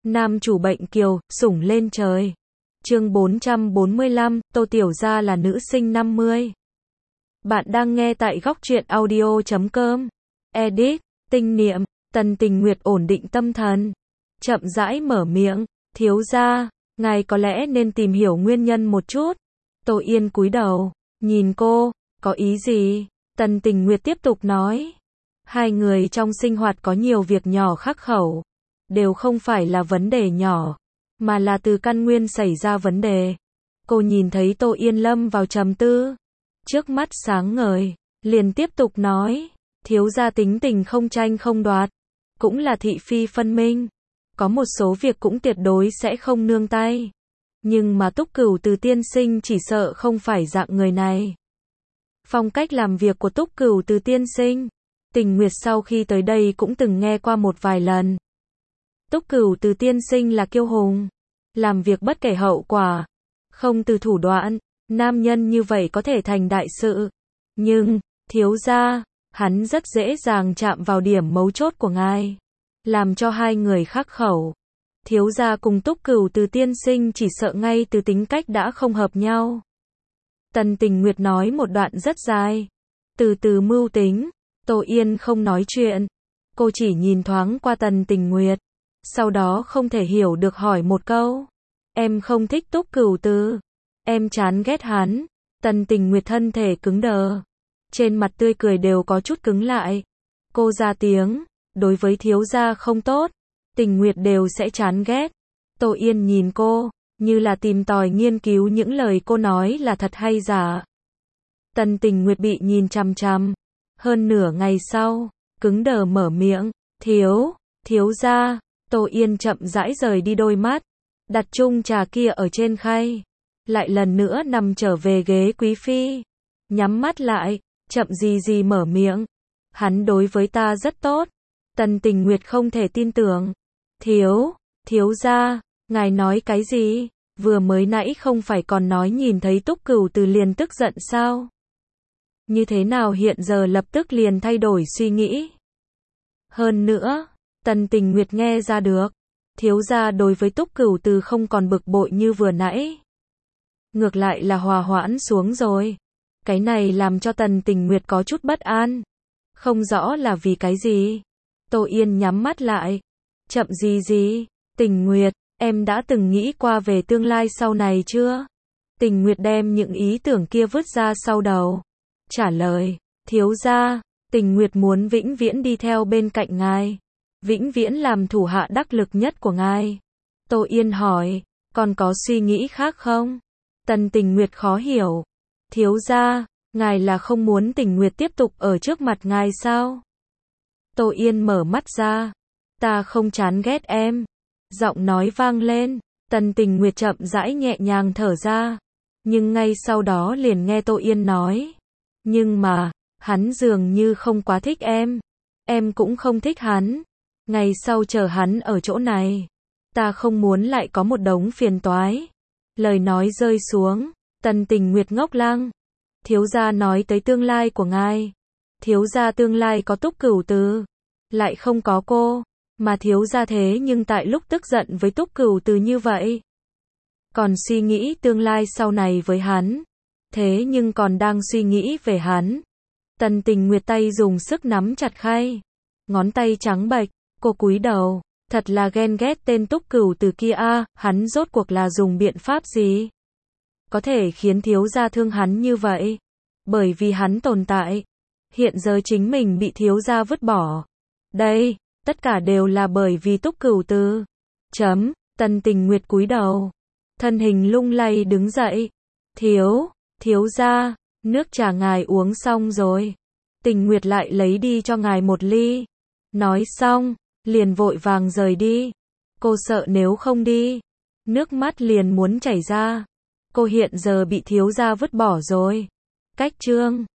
Nam chủ bệnh kiều, sủng lên trời. Chương 445, Tô Tiểu Gia là nữ sinh 50. Bạn đang nghe tại góc truyện audio.com. Edit, tinh niệm, Tần Tình Nguyệt ổn định tâm thần. Chậm rãi mở miệng, thiếu gia, ngài có lẽ nên tìm hiểu nguyên nhân một chút. Tô Yên cúi đầu, nhìn cô, có ý gì? Tần Tình Nguyệt tiếp tục nói. Hai người trong sinh hoạt có nhiều việc nhỏ khắc khẩu. Đều không phải là vấn đề nhỏ, mà là từ căn nguyên xảy ra vấn đề. Cô nhìn thấy Tô Yên lâm vào trầm tư. Trước mắt sáng ngời, liền tiếp tục nói. Thiếu gia tính tình không tranh không đoạt, cũng là thị phi phân minh. Có một số việc cũng tuyệt đối sẽ không nương tay. Nhưng mà Túc Cửu Từ tiên sinh chỉ sợ không phải dạng người này. Phong cách làm việc của Túc Cửu Từ tiên sinh, Tình Nguyệt sau khi tới đây cũng từng nghe qua một vài lần. Túc Cửu Từ tiên sinh là kiêu hùng, làm việc bất kể hậu quả, không từ thủ đoạn, nam nhân như vậy có thể thành đại sự. Nhưng, thiếu gia, hắn rất dễ dàng chạm vào điểm mấu chốt của ngài, làm cho hai người khắc khẩu. Thiếu gia cùng Túc Cửu Từ tiên sinh chỉ sợ ngay từ tính cách đã không hợp nhau. Tần Tình Nguyệt nói một đoạn rất dài, từ từ mưu tính. Tô Yên không nói chuyện, cô chỉ nhìn thoáng qua Tần Tình Nguyệt, sau đó không thể hiểu được hỏi một câu. Em không thích Túc Cửu Từ, em chán ghét hắn. Tần Tình Nguyệt thân thể cứng đờ, trên mặt tươi cười đều có chút cứng lại. Cô ra tiếng, đối với thiếu gia không tốt, Tình Nguyệt đều sẽ chán ghét. Tô Yên nhìn cô, như là tìm tòi nghiên cứu những lời cô nói là thật hay giả. Tần Tình Nguyệt bị nhìn chằm chằm, hơn nửa ngày sau, cứng đờ mở miệng, thiếu gia. Tô Yên chậm rãi rời đi đôi mắt, đặt chung trà kia ở trên khay, lại lần nữa nằm trở về ghế quý phi, nhắm mắt lại, chậm gì mở miệng. Hắn đối với ta rất tốt. Tần Tình Nguyệt không thể tin tưởng. Thiếu gia, ngài nói cái gì? Vừa mới nãy không phải còn nói nhìn thấy Túc Cửu Từ liền tức giận sao? Như thế nào hiện giờ lập tức liền thay đổi suy nghĩ? Hơn nữa, Tần Tình Nguyệt nghe ra được, thiếu gia đối với Túc Cửu Từ không còn bực bội như vừa nãy. Ngược lại là hòa hoãn xuống rồi. Cái này làm cho Tần Tình Nguyệt có chút bất an. Không rõ là vì cái gì. Tô Yên nhắm mắt lại. Chậm gì? Tình Nguyệt, em đã từng nghĩ qua về tương lai sau này chưa? Tình Nguyệt đem những ý tưởng kia vứt ra sau đầu. Trả lời, thiếu gia, Tình Nguyệt muốn vĩnh viễn đi theo bên cạnh ngài. Vĩnh viễn làm thủ hạ đắc lực nhất của ngài. Tô Yên hỏi, còn có suy nghĩ khác không? Tần Tình Nguyệt khó hiểu. Thiếu gia, ngài là không muốn Tình Nguyệt tiếp tục ở trước mặt ngài sao? Tô Yên mở mắt ra. Ta không chán ghét em. Giọng nói vang lên. Tần Tình Nguyệt chậm rãi nhẹ nhàng thở ra. Nhưng ngay sau đó liền nghe Tô Yên nói. Nhưng mà, hắn dường như không quá thích em. Em cũng không thích hắn. Ngày sau chờ hắn ở chỗ này, ta không muốn lại có một đống phiền toái. Lời nói rơi xuống, Tần Tình Nguyệt ngốc lăng. Thiếu gia nói tới tương lai của ngài. Thiếu gia tương lai có Túc Cửu Từ, lại không có cô. Mà thiếu gia thế nhưng tại lúc tức giận với Túc Cửu Từ như vậy, còn suy nghĩ tương lai sau này với hắn. Thế nhưng còn đang suy nghĩ về hắn. Tần Tình Nguyệt tay dùng sức nắm chặt khay, ngón tay trắng bệch. Cô cúi đầu, thật là ghen ghét tên Túc Cửu Từ kia a, hắn rốt cuộc là dùng biện pháp gì? Có thể khiến thiếu gia thương hắn như vậy? Bởi vì hắn tồn tại. Hiện giờ chính mình bị thiếu gia vứt bỏ. Đây, tất cả đều là bởi vì Túc Cửu Từ. Tần Tình Nguyệt cúi đầu, thân hình lung lay đứng dậy. Thiếu gia, nước trà ngài uống xong rồi. Tình Nguyệt lại lấy đi cho ngài một ly. Nói xong, liền vội vàng rời đi. Cô sợ nếu không đi, nước mắt liền muốn chảy ra. Cô hiện giờ bị thiếu gia vứt bỏ rồi. Cách chương